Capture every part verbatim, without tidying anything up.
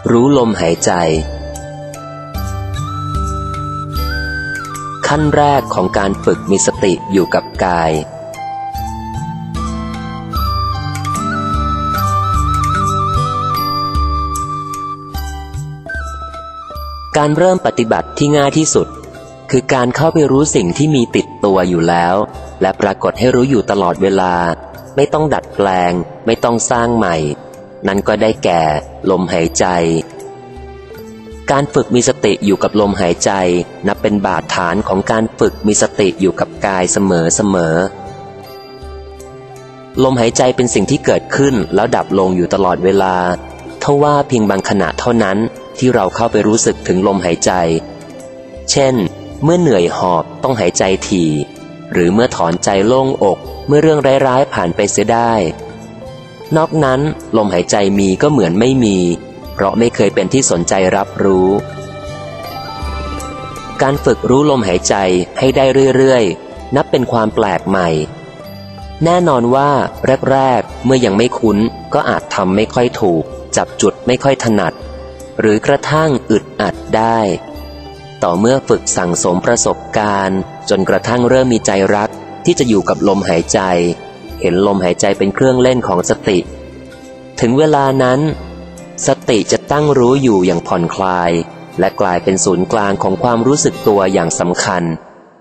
รู้ลมหายใจขั้นแรกของการฝึกมีสติอยู่กับกายการเริ่มปฏิบัติที่ง่ายที่สุดคือการเข้าไปรู้สิ่งที่มีติดตัวอยู่แล้วและปรากฏให้รู้อยู่ตลอดเวลาไม่ต้องดัดแปลงไม่ต้องสร้างใหม่นั่นก็ได้แก่ลมหายใจการฝึกมีสติอยู่กับลมหายใจนับเป็นบาดฐานของการฝึกมีสติอยู่กับกายเสมอเสมอลมหายใจเป็นสิ่งที่เกิดขึ้นแล้วดับลงอยู่ตลอดเวลาทว่าเพียงบางขณะเท่านั้นที่เราเข้าไปรู้สึกถึงลมหายใจเช่นเมื่อเหนื่อยหอบต้องหายใจถี่หรือเมื่อถอนใจโล่งอกเมื่อเรื่องร้ายๆผ่านไปเสียได้นอกนั้นลมหายใจมีก็เหมือนไม่มีเพราะไม่เคยเป็นที่สนใจรับรู้การฝึกรู้ลมหายใจให้ได้เรื่อยๆนับเป็นความแปลกใหม่แน่นอนว่าแรกๆเมื่อยังไม่คุ้นก็อาจทำไม่ค่อยถูกจับจุดไม่ค่อยถนัดหรือกระทั่งอึดอัดได้ต่อเมื่อฝึกสั่งสมประสบการณ์จนกระทั่งเริ่มมีใจรักที่จะอยู่กับลมหายใจเห็นลมหายใจเป็นเครื่องเล่นของสติถึงเวลานั้นสติจะตั้งรู้อยู่อย่างผ่อนคลายและกลายเป็นศูนย์กลางของความรู้สึกตัวอย่างสำคัญ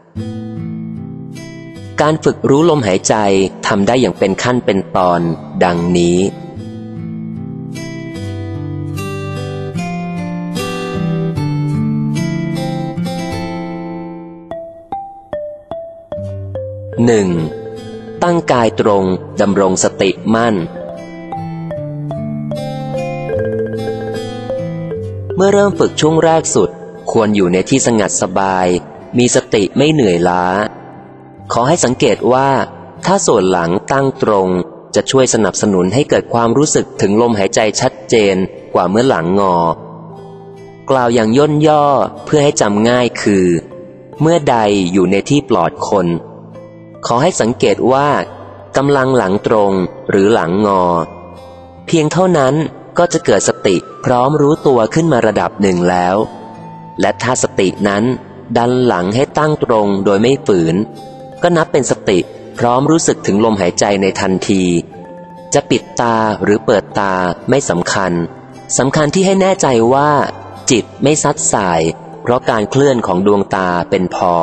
การฝึกรู้ลมหายใจทำได้อย่างเป็นขั้นเป็นตอนดังนี้หนึ่งตั้งกายตรงดำรงสติมั่นเมื่อเริ่มฝึกช่วงแรกสุดควรอยู่ในที่สงัดสบายมีสติไม่เหนื่อยล้าขอให้สังเกตว่าถ้าส่วนหลังตั้งตรงจะช่วยสนับสนุนให้เกิดความรู้สึกถึงลมหายใจชัดเจนกว่าเมื่อหลังงอกล่าวอย่างย่นย่อเพื่อให้จำง่ายคือเมื่อใดอยู่ในที่ปลอดคนขอให้สังเกตว่ากำลังหลังตรงหรือหลังงอเพียงเท่านั้นก็จะเกิดสติพร้อมรู้ตัวขึ้นมาระดับหนึ่งแล้วและถ้าสตินั้นดันหลังให้ตั้งตรงโดยไม่ฝืนก็นับเป็นสติพร้อมรู้สึกถึงลมหายใจในทันทีจะปิดตาหรือเปิดตาไม่สำคัญสำคัญที่ให้แน่ใจว่าจิตไม่ซัดสายเพราะการเคลื่อนของดวงตาเป็นพอ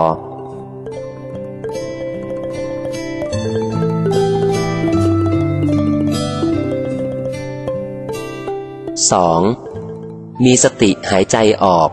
สองมีสติหายใจออก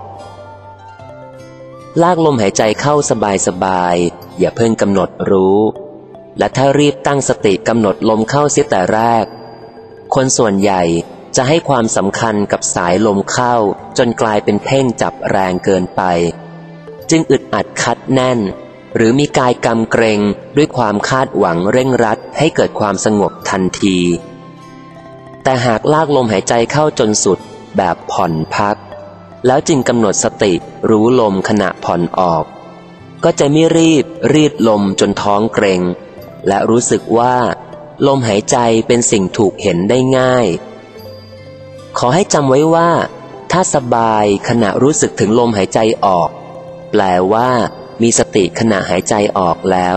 ลากลมหายใจเข้าสบายๆอย่าเพิ่งกำหนดรู้และถ้ารีบตั้งสติกำหนดลมเข้าเสียแต่แรกคนส่วนใหญ่จะให้ความสำคัญกับสายลมเข้าจนกลายเป็นเพ่งจับแรงเกินไปจึงอึดอัดคัดแน่นหรือมีกายกำเกรงด้วยความคาดหวังเร่งรัดให้เกิดความสงบทันทีแต่หากลากลมหายใจเข้าจนสุดแบบผ่อนพักแล้วจึงกำหนดสติรู้ลมขณะผ่อนออกก็จะไม่รีบรีดลมจนท้องเกร็งและรู้สึกว่าลมหายใจเป็นสิ่งถูกเห็นได้ง่ายขอให้จำไว้ว่าถ้าสบายขณะรู้สึกถึงลมหายใจออกแปลว่ามีสติขณะหายใจออกแล้ว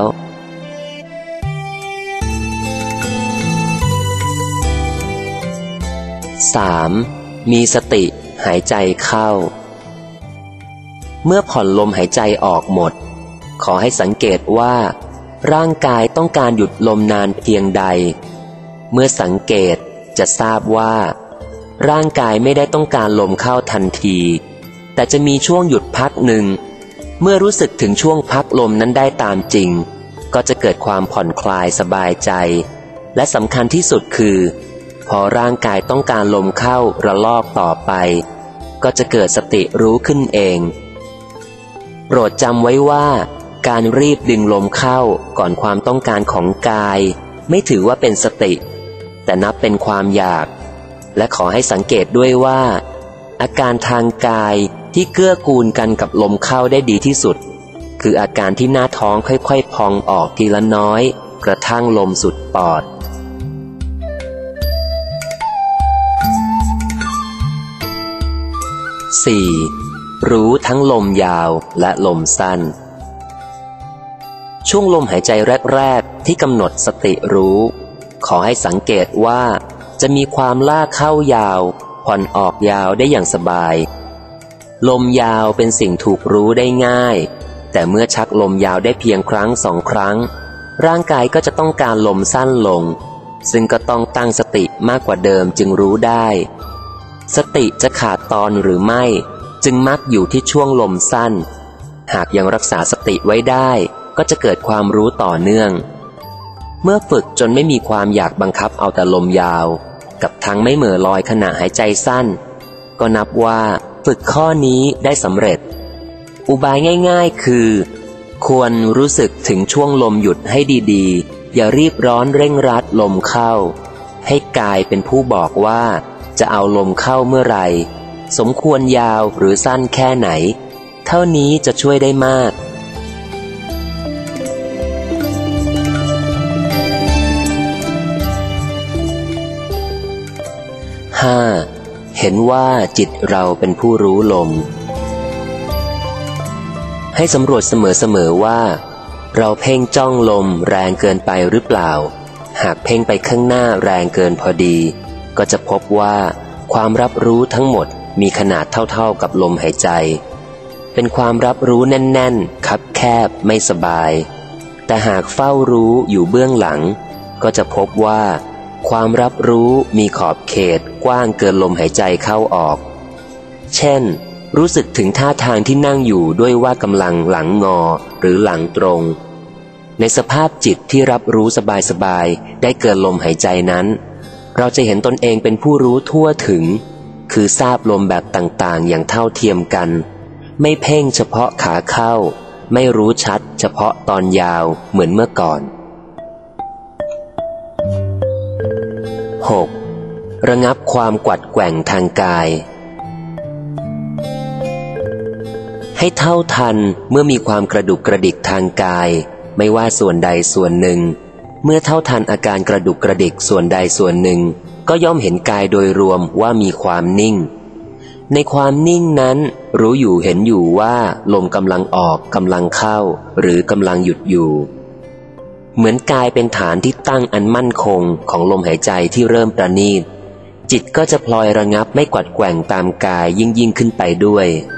สามมีสติหายใจเข้าเมื่อผ่อนลมหายใจออกหมดขอให้สังเกตว่าร่างกายต้องการหยุดลมนานเพียงใดเมื่อสังเกตจะทราบว่าร่างกายไม่ได้ต้องการลมเข้าทันทีแต่จะมีช่วงหยุดพักหนึ่งเมื่อรู้สึกถึงช่วงพักลมนั้นได้ตามจริงก็จะเกิดความผ่อนคลายสบายใจและสำคัญที่สุดคือพอร่างกายต้องการลมเข้าระลอกต่อไปก็จะเกิดสติรู้ขึ้นเองโปรดจำไว้ว่าการรีบดึงลมเข้าก่อนความต้องการของกายไม่ถือว่าเป็นสติแต่นับเป็นความอยากและขอให้สังเกตด้วยว่าอาการทางกายที่เกื้อกูลกันกับลมเข้าได้ดีที่สุดคืออาการที่หน้าท้องค่อยๆพองออกทีละน้อยกระทั่งลมสุดปอดสี่. รู้ทั้งลมยาวและลมสั้นช่วงลมหายใจแรกๆที่กำหนดสติรู้ขอให้สังเกตว่าจะมีความลากเข้ายาวผ่อนออกยาวได้อย่างสบายลมยาวเป็นสิ่งถูกรู้ได้ง่ายแต่เมื่อชักลมยาวได้เพียงครั้งสองครั้งร่างกายก็จะต้องการลมสั้นลงซึ่งก็ต้องตั้งสติมากกว่าเดิมจึงรู้ได้สติจะขาดตอนหรือไม่จึงมักอยู่ที่ช่วงลมสั้นหากยังรักษาสติไว้ได้ก็จะเกิดความรู้ต่อเนื่องเมื่อฝึกจนไม่มีความอยากบังคับเอาแต่ลมยาวกับทั้งไม่เหม่อลอยขณะหายใจสั้นก็นับว่าฝึกข้อนี้ได้สำเร็จอุบายง่ายๆคือควรรู้สึกถึงช่วงลมหยุดให้ดีๆอย่ารีบร้อนเร่งรัดลมเข้าให้กายเป็นผู้บอกว่าจะเอาลมเข้าเมื่อไหร่สมควรยาวหรือสั้นแค่ไหนเท่านี้จะช่วยได้มากห้า. เห็นว่าจิตเราเป็นผู้รู้ลมให้สำรวจเสมอๆว่าเราเพ่งจ้องลมแรงเกินไปหรือเปล่าหากเพ่งไปข้างหน้าแรงเกินพอดีก็จะพบว่าความรับรู้ทั้งหมดมีขนาดเท่าๆกับลมหายใจเป็นความรับรู้แน่นๆคับแคบไม่สบายแต่หากเฝ้ารู้อยู่เบื้องหลังก็จะพบว่าความรับรู้มีขอบเขตกว้างเกินลมหายใจเข้าออกเช่นรู้สึกถึงท่าทางที่นั่งอยู่ด้วยว่ากำลังหลังงอหรือหลังตรงในสภาพจิตที่รับรู้สบายๆได้เกินลมหายใจนั้นเราจะเห็นตนเองเป็นผู้รู้ทั่วถึงคือทราบลมแบบต่างๆอย่างเท่าเทียมกันไม่เพ่งเฉพาะขาเข้าไม่รู้ชัดเฉพาะตอนยาวเหมือนเมื่อก่อน หก. ระงับความกวัดแกว่งทางกายให้เท่าทันเมื่อมีความกระดุกกระดิกทางกายไม่ว่าส่วนใดส่วนหนึ่งเมื่อเท่าทันอาการกระดุกกระดิกส่วนใดส่วนหนึ่งก็ย่อมเห็นกายโดยรวมว่ามีความนิ่งในความนิ่งนั้นรู้อยู่เห็นอยู่ว่าลมกำลังออกกำลังเข้าหรือกำลังหยุดอยู่เหมือนกายเป็นฐานที่ตั้งอันมั่นคงของลมหายใจที่เริ่มประณีตจิตก็จะพลอยระงับไม่กวัดแกว่งตามกายยิ่งยิ่งขึ้นไปด้วย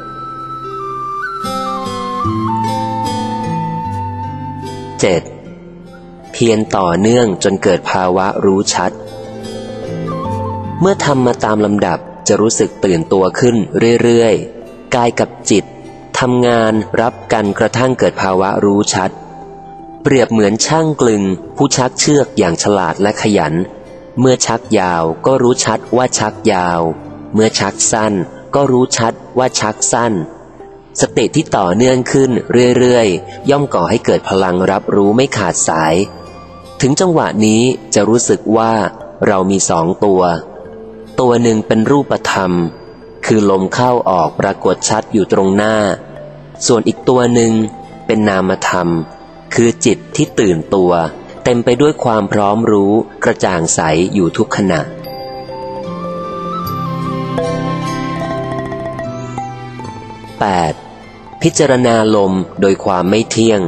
เจ็ด. เพียรต่อเนื่องจนเกิดภาวะรู้ชัดเมื่อทำมาตามลำดับจะรู้สึกตื่นตัวขึ้นเรื่อยๆกายกับจิตทำงานรับกันกระทั่งเกิดภาวะรู้ชัดเปรียบเหมือนช่างกลึงผู้ชักเชือกอย่างฉลาดและขยันเมื่อชักยาวก็รู้ชัดว่าชักยาวเมื่อชักสั้นก็รู้ชัดว่าชักสั้นสติที่ต่อเนื่องขึ้นเรื่อยๆย่อมก่อให้เกิดพลังรับรู้ไม่ขาดสายถึงจังหวะนี้จะรู้สึกว่าเรามีสองตัวตัวหนึ่งเป็นรูปธรรมคือลมเข้าออกปรากฏชัดอยู่ตรงหน้าส่วนอีกตัวหนึ่งเป็นนามธรรมคือจิตที่ตื่นตัวเต็มไปด้วยความพร้อมรู้กระจ่างใสอยู่ทุกขณะ แปด. พิจารณาลมโดยความไม่เที่ยง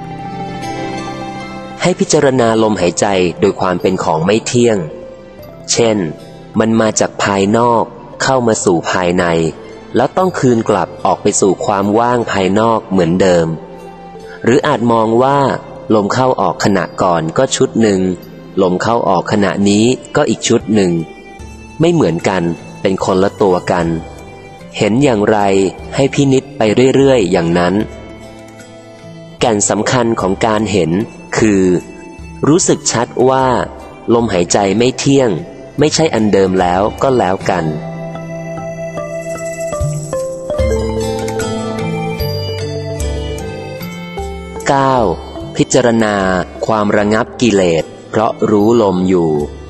ให้พิจารณาลมหายใจโดยความเป็นของไม่เที่ยงเช่นมันมาจากภายนอกเข้ามาสู่ภายในแล้วต้องคืนกลับออกไปสู่ความว่างภายนอกเหมือนเดิมหรืออาจมองว่าลมเข้าออกขณะก่อนก็ชุดหนึ่งลมเข้าออกขณะนี้ก็อีกชุดหนึ่งไม่เหมือนกันเป็นคนละตัวกันเห็นอย่างไรให้พินิจไปเรื่อยๆอย่างนั้นแก่นสำคัญของการเห็นคือรู้สึกชัดว่าลมหายใจไม่เที่ยงไม่ใช่อันเดิมแล้วก็แล้วกัน เก้า. พิจารณาความระงับกิเลสเพราะรู้ลมอยู่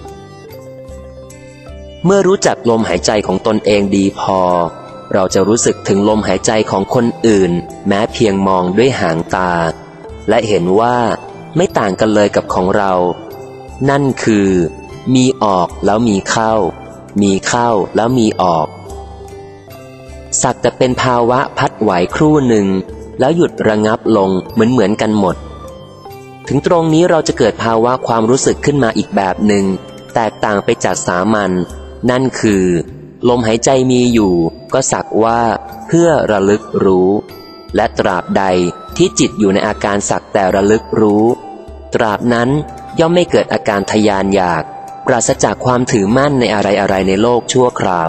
เมื่อรู้จักลมหายใจของตนเองดีพอเราจะรู้สึกถึงลมหายใจของคนอื่นแม้เพียงมองด้วยหางตาและเห็นว่าไม่ต่างกันเลยกับของเรานั่นคือมีออกแล้วมีเข้ามีเข้าแล้วมีออกสักแต่เป็นภาวะพัดไหวครู่หนึ่งแล้วหยุดระงับลงเหมือนเหมือนกันหมดถึงตรงนี้เราจะเกิดภาวะความรู้สึกขึ้นมาอีกแบบหนึ่งแตกต่างไปจากสามัญนั่นคือลมหายใจมีอยู่ก็สักว่าเพื่อระลึกรู้และตราบใดที่จิตอยู่ในอาการสักแต่ระลึกรู้ตราบนั้นย่อมไม่เกิดอาการทะยานอยากปราศจากความถือมั่นในอะไรๆในโลกชั่วคราว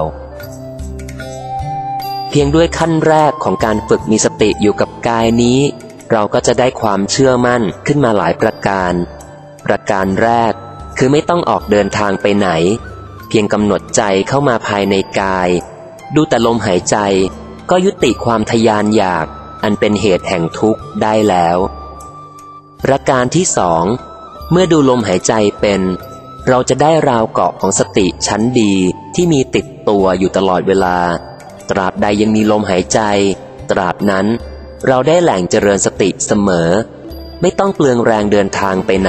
เพียงด้วยขั้นแรกของการฝึกมีสติอยู่กับกายนี้เราก็จะได้ความเชื่อมั่นขึ้นมาหลายประการประการแรกคือไม่ต้องออกเดินทางไปไหนเพียงกำหนดใจเข้ามาภายในกายดูแต่ลมหายใจก็ยุติความทะยานอยากอันเป็นเหตุแห่งทุกข์ได้แล้วประการที่สองเมื่อดูลมหายใจเป็นเราจะได้ราวเกาะของสติชั้นดีที่มีติดตัวอยู่ตลอดเวลาตราบใดยังมีลมหายใจตราบนั้นเราได้แหล่งเจริญสติเสมอไม่ต้องเปลืองแรงเดินทางไปไหน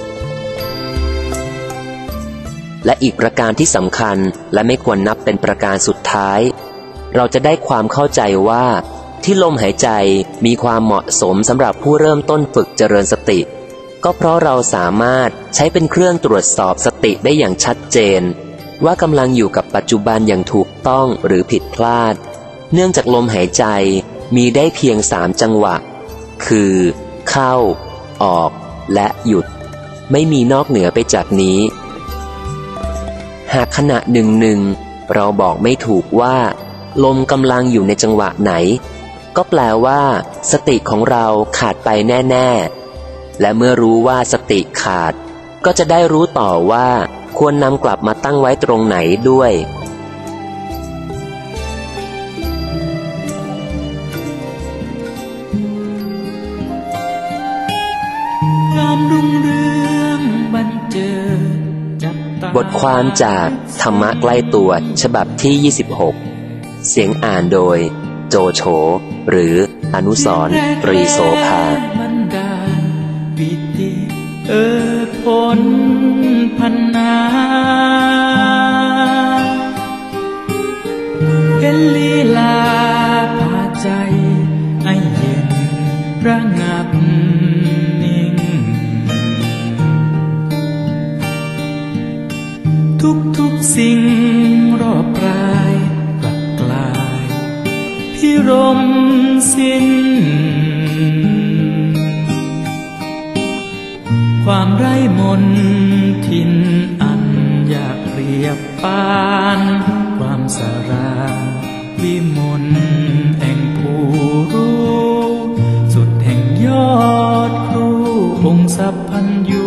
และอีกประการที่สำคัญและไม่ควรนับเป็นประการสุดท้ายเราจะได้ความเข้าใจว่าที่ลมหายใจมีความเหมาะสมสำหรับผู้เริ่มต้นฝึกเจริญสติก็เพราะเราสามารถใช้เป็นเครื่องตรวจสอบสติได้อย่างชัดเจนว่ากำลังอยู่กับปัจจุบันอย่างถูกต้องหรือผิดพลาดเนื่องจากลมหายใจมีได้เพียงสามจังหวะคือเข้าออกและหยุดไม่มีนอกเหนือไปจากนี้หากขณะหนึ่งหนึ่งเราบอกไม่ถูกว่าลมกำลังอยู่ในจังหวะไหนก็แปลว่าสติของเราขาดไปแน่ๆและเมื่อรู้ว่าสติขาดก็จะได้รู้ต่อว่าควรนำกลับมาตั้งไว้ตรงไหนด้วยบทความจากธรรมะใกล้ตัวฉบับที่ยี่สิบหกเสียงอ่านโดยโจโฉหรืออนุสรณ์ตรีโสภาปิติเออผลพันนาเห็นลีลาพาใจให้เย็นระงับนิ่งทุกทุกสิ่งรอบกายกลับกลายพิรมสิ้นความไร้มนทินอันอยากเปรียบปานความสรางวิมลแห่งผู้รู้สุดแห่งยอดครูองค์สัพพัญญู